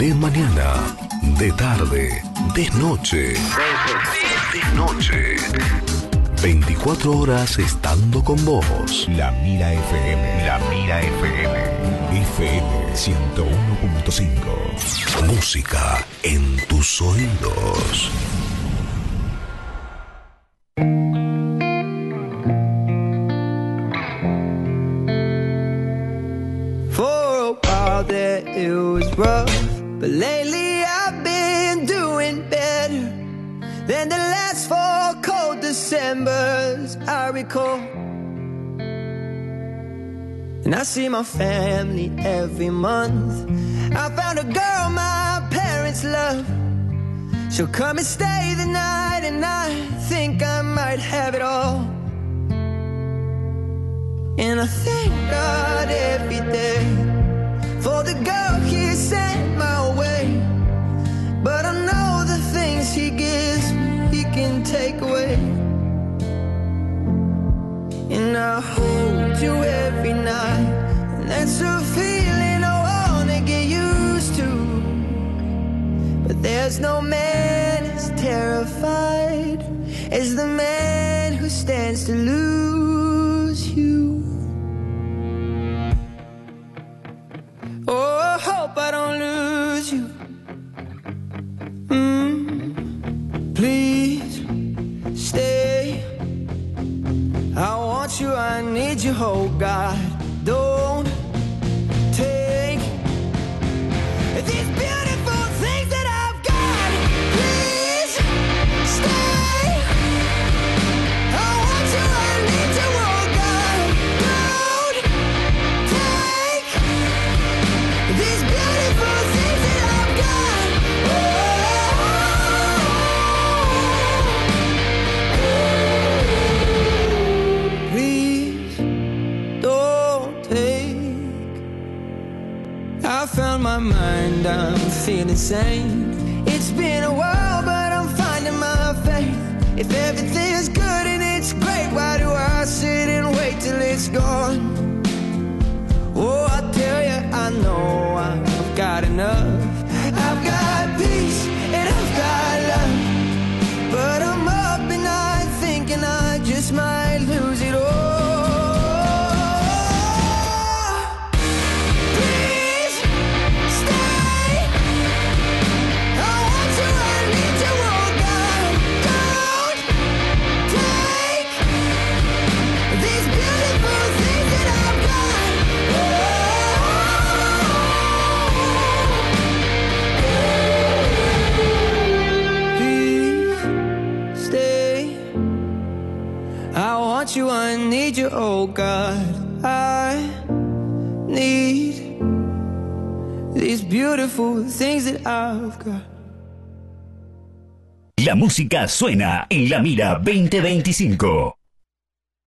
De mañana, de tarde, de noche. De noche. 24 horas estando con vos. La Mira FM. La Mira FM. FM 101.5. Música en tus oídos. For a while there it was rough, but lately I've been doing better than the last 4 cold Decembers I recall. And I see my family every month. I found a girl my parents love. She'll come and stay the night, and I think I might have it all. And I thank God every day for the girl He sent my way. But I know the things He gives me, He can take away. And I hold you every night, and that's a feeling I wanna get used to. But there's no man as terrified as the man who stands to lose you. Oh, I hope I don't lose you. Please stay. I want you, I need you, oh God. Don't take these beautiful things that I've got. Please stay. I want you, I need you, oh God. Don't take these beautiful things that I've got. Please don't take. I found my mind, I'm feeling sane. It's been a while, but I'm finding my faith. If everything's good and it's great, why do I sit and wait till it's gone? Oh, I tell you, I know I've got enough. I've got peace and I've got love. But I'm up and I'm thinking I just might lose it all. Please stay. I want you, I need you, oh God. Don't take these beautiful things that I've got. Please stay. I want you, I need you, oh God. I need these beautiful things that I've got. La música suena en La Mira 2025.